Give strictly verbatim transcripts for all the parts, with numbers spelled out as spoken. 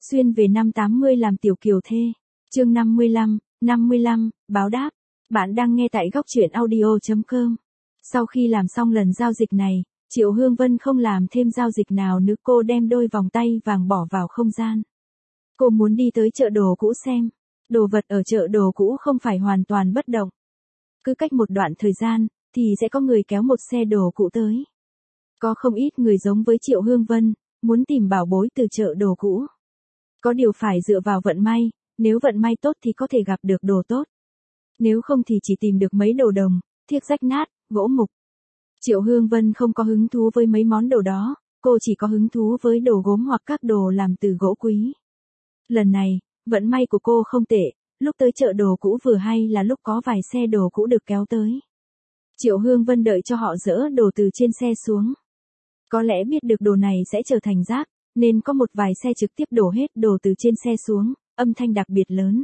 Xuyên về năm tám mươi làm tiểu kiều thê. Chương năm mươi lăm, năm mươi lăm, báo đáp. Bạn đang nghe tại góc truyện audio chấm com. Sau khi làm xong lần giao dịch này, Triệu Hương Vân không làm thêm giao dịch nào nữa, cô đem đôi vòng tay vàng bỏ vào không gian. Cô muốn đi tới chợ đồ cũ xem. Đồ vật ở chợ đồ cũ không phải hoàn toàn bất động. Cứ cách một đoạn thời gian, thì sẽ có người kéo một xe đồ cũ tới. Có không ít người giống với Triệu Hương Vân, muốn tìm bảo bối từ chợ đồ cũ. Có điều phải dựa vào vận may, nếu vận may tốt thì có thể gặp được đồ tốt. Nếu không thì chỉ tìm được mấy đồ đồng, thiếc rách nát, gỗ mục. Triệu Hương Vân không có hứng thú với mấy món đồ đó, cô chỉ có hứng thú với đồ gốm hoặc các đồ làm từ gỗ quý. Lần này, vận may của cô không tệ, lúc tới chợ đồ cũ vừa hay là lúc có vài xe đồ cũ được kéo tới. Triệu Hương Vân đợi cho họ dỡ đồ từ trên xe xuống. Có lẽ biết được đồ này sẽ trở thành rác, nên có một vài xe trực tiếp đổ hết đồ từ trên xe xuống, âm thanh đặc biệt lớn.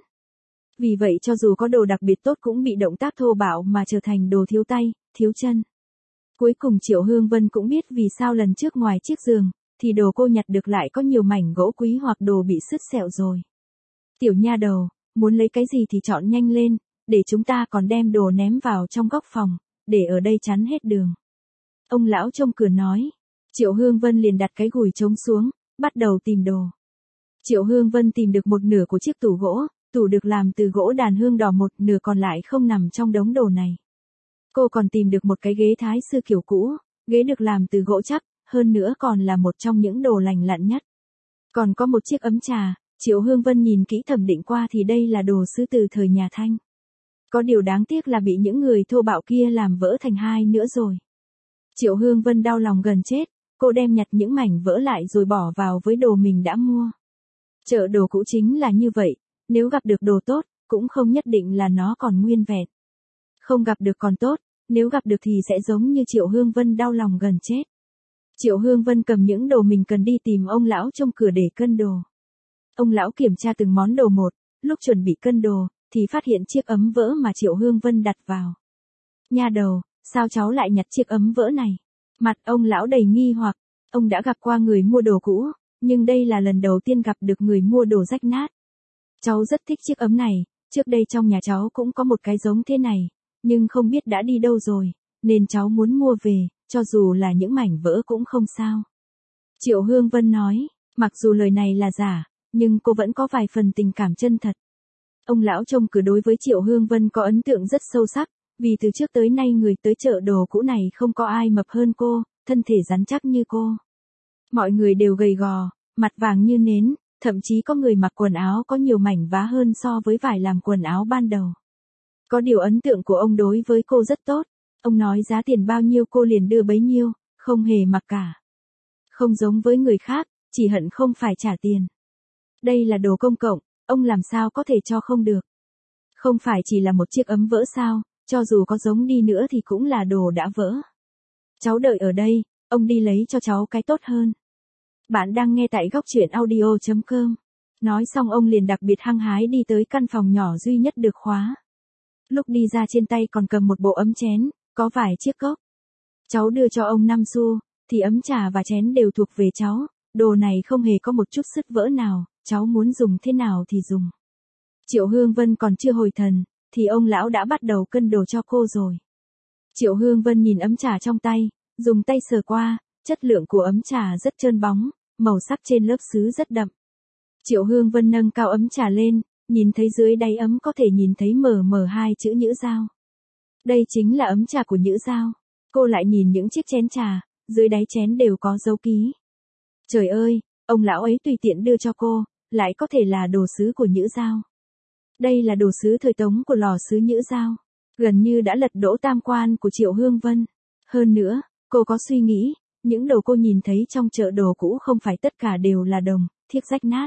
Vì vậy cho dù có đồ đặc biệt tốt cũng bị động tác thô bạo mà trở thành đồ thiếu tay, thiếu chân. Cuối cùng Triệu Hương Vân cũng biết vì sao lần trước ngoài chiếc giường, thì đồ cô nhặt được lại có nhiều mảnh gỗ quý hoặc đồ bị sứt sẹo rồi. Tiểu nha đầu, muốn lấy cái gì thì chọn nhanh lên, để chúng ta còn đem đồ ném vào trong góc phòng, để ở đây chắn hết đường. Ông lão trông cửa nói. Triệu Hương Vân liền đặt cái gùi trống xuống, bắt đầu tìm đồ. Triệu Hương Vân tìm được một nửa của chiếc tủ gỗ, tủ được làm từ gỗ đàn hương đỏ, một nửa còn lại không nằm trong đống đồ này. Cô còn tìm được một cái ghế thái sư kiểu cũ, ghế được làm từ gỗ chắc, hơn nữa còn là một trong những đồ lành lặn nhất. Còn có một chiếc ấm trà, Triệu Hương Vân nhìn kỹ thẩm định qua thì đây là đồ sứ từ thời nhà Thanh. Có điều đáng tiếc là bị những người thô bạo kia làm vỡ thành hai nữa rồi. Triệu Hương Vân đau lòng gần chết, cô đem nhặt những mảnh vỡ lại rồi bỏ vào với đồ mình đã mua. Chợ đồ cũ chính là như vậy, nếu gặp được đồ tốt, cũng không nhất định là nó còn nguyên vẹn. Không gặp được còn tốt, nếu gặp được thì sẽ giống như Triệu Hương Vân đau lòng gần chết. Triệu Hương Vân cầm những đồ mình cần đi tìm ông lão trong cửa để cân đồ. Ông lão kiểm tra từng món đồ một, lúc chuẩn bị cân đồ, thì phát hiện chiếc ấm vỡ mà Triệu Hương Vân đặt vào. Nha đầu, sao cháu lại nhặt chiếc ấm vỡ này? Mặt ông lão đầy nghi hoặc, ông đã gặp qua người mua đồ cũ, nhưng đây là lần đầu tiên gặp được người mua đồ rách nát. Cháu rất thích chiếc ấm này, trước đây trong nhà cháu cũng có một cái giống thế này, nhưng không biết đã đi đâu rồi, nên cháu muốn mua về, cho dù là những mảnh vỡ cũng không sao. Triệu Hương Vân nói, mặc dù lời này là giả, nhưng cô vẫn có vài phần tình cảm chân thật. Ông lão trông cửa đối với Triệu Hương Vân có ấn tượng rất sâu sắc, vì từ trước tới nay người tới chợ đồ cũ này không có ai mập hơn cô, thân thể rắn chắc như cô. Mọi người đều gầy gò, mặt vàng như nến, thậm chí có người mặc quần áo có nhiều mảnh vá hơn so với vải làm quần áo ban đầu. Có điều ấn tượng của ông đối với cô rất tốt, ông nói giá tiền bao nhiêu cô liền đưa bấy nhiêu, không hề mặc cả. Không giống với người khác, chỉ hận không phải trả tiền. Đây là đồ công cộng, ông làm sao có thể cho không được. Không phải chỉ là một chiếc ấm vỡ sao, cho dù có giống đi nữa thì cũng là đồ đã vỡ. Cháu đợi ở đây, ông đi lấy cho cháu cái tốt hơn. Bạn đang nghe tại góc truyện audio chấm com. Nói xong ông liền đặc biệt hăng hái đi tới căn phòng nhỏ duy nhất được khóa. Lúc đi ra trên tay còn cầm một bộ ấm chén, có vài chiếc cốc. Cháu đưa cho ông năm xu, thì ấm trà và chén đều thuộc về cháu, đồ này không hề có một chút sứt vỡ nào, cháu muốn dùng thế nào thì dùng. Triệu Hương Vân còn chưa hồi thần, thì ông lão đã bắt đầu cân đồ cho cô rồi. Triệu Hương Vân nhìn ấm trà trong tay, dùng tay sờ qua, chất lượng của ấm trà rất trơn bóng, màu sắc trên lớp sứ rất đậm. Triệu Hương Vân nâng cao ấm trà lên, nhìn thấy dưới đáy ấm có thể nhìn thấy mờ mờ hai chữ Nhữ Giao. Đây chính là ấm trà của Nhữ Giao. Cô lại nhìn những chiếc chén trà, dưới đáy chén đều có dấu ký. Trời ơi, ông lão ấy tùy tiện đưa cho cô, lại có thể là đồ sứ của Nhữ Giao. Đây là đồ sứ thời Tống của lò sứ Nhữ Giao, gần như đã lật đổ tam quan của Triệu Hương Vân. Hơn nữa, cô có suy nghĩ, những đồ cô nhìn thấy trong chợ đồ cũ không phải tất cả đều là đồng, thiếc rách nát.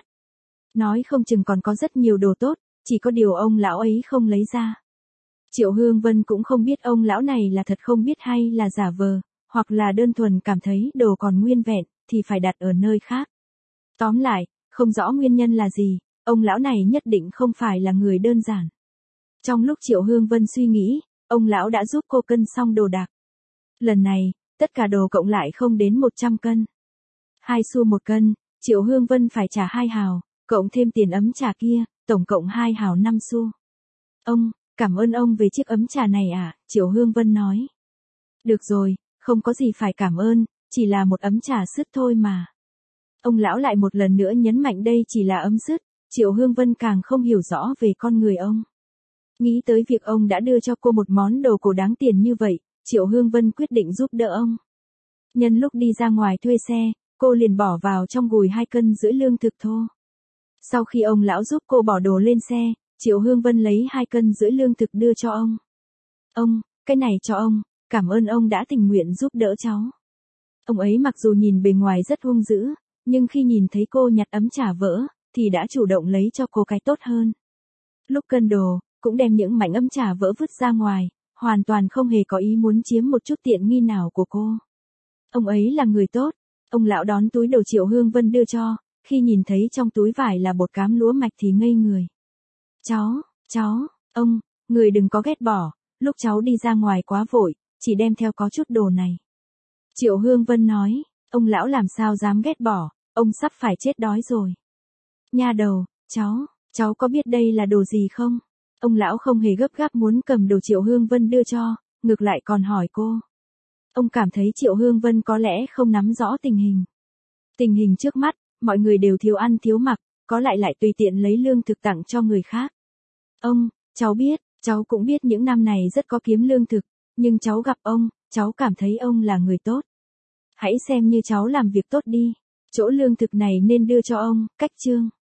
Nói không chừng còn có rất nhiều đồ tốt, chỉ có điều ông lão ấy không lấy ra. Triệu Hương Vân cũng không biết ông lão này là thật không biết hay là giả vờ, hoặc là đơn thuần cảm thấy đồ còn nguyên vẹn, thì phải đặt ở nơi khác. Tóm lại, không rõ nguyên nhân là gì, ông lão này nhất định không phải là người đơn giản. Trong lúc Triệu Hương Vân suy nghĩ, ông lão đã giúp cô cân xong đồ đạc. Lần này, tất cả đồ cộng lại không đến một trăm cân. Hai xu một cân, Triệu Hương Vân phải trả hai hào, cộng thêm tiền ấm trà kia, tổng cộng hai hào năm xu. Ông, cảm ơn ông về chiếc ấm trà này ạ, à, Triệu Hương Vân nói. Được rồi, không có gì phải cảm ơn, chỉ là một ấm trà sứt thôi mà. Ông lão lại một lần nữa nhấn mạnh đây chỉ là ấm sứt, Triệu Hương Vân càng không hiểu rõ về con người ông. Nghĩ tới việc ông đã đưa cho cô một món đồ cổ đáng tiền như vậy, Triệu Hương Vân quyết định giúp đỡ ông. Nhân lúc đi ra ngoài thuê xe, cô liền bỏ vào trong gùi hai cân rưỡi lương thực thô. Sau khi ông lão giúp cô bỏ đồ lên xe, Triệu Hương Vân lấy hai cân rưỡi lương thực đưa cho ông. Ông, cái này cho ông, cảm ơn ông đã tình nguyện giúp đỡ cháu. Ông ấy mặc dù nhìn bề ngoài rất hung dữ, nhưng khi nhìn thấy cô nhặt ấm trà vỡ, thì đã chủ động lấy cho cô cái tốt hơn. Lúc cân đồ, cũng đem những mảnh ấm trà vỡ vứt ra ngoài, hoàn toàn không hề có ý muốn chiếm một chút tiện nghi nào của cô. Ông ấy là người tốt. Ông lão đón túi đồ Triệu Hương Vân đưa cho, khi nhìn thấy trong túi vải là bột cám lúa mạch thì ngây người. Cháu, cháu, ông, người đừng có ghét bỏ, lúc cháu đi ra ngoài quá vội, chỉ đem theo có chút đồ này. Triệu Hương Vân nói, ông lão làm sao dám ghét bỏ, ông sắp phải chết đói rồi. Nha đầu, cháu, cháu có biết đây là đồ gì không? Ông lão không hề gấp gáp muốn cầm đồ Triệu Hương Vân đưa cho, ngược lại còn hỏi cô. Ông cảm thấy Triệu Hương Vân có lẽ không nắm rõ tình hình. Tình hình trước mắt, mọi người đều thiếu ăn thiếu mặc, có lại lại tùy tiện lấy lương thực tặng cho người khác. Ông, cháu biết, cháu cũng biết những năm này rất có kiếm lương thực, nhưng cháu gặp ông, cháu cảm thấy ông là người tốt. Hãy xem như cháu làm việc tốt đi, chỗ lương thực này nên đưa cho ông, cách chương.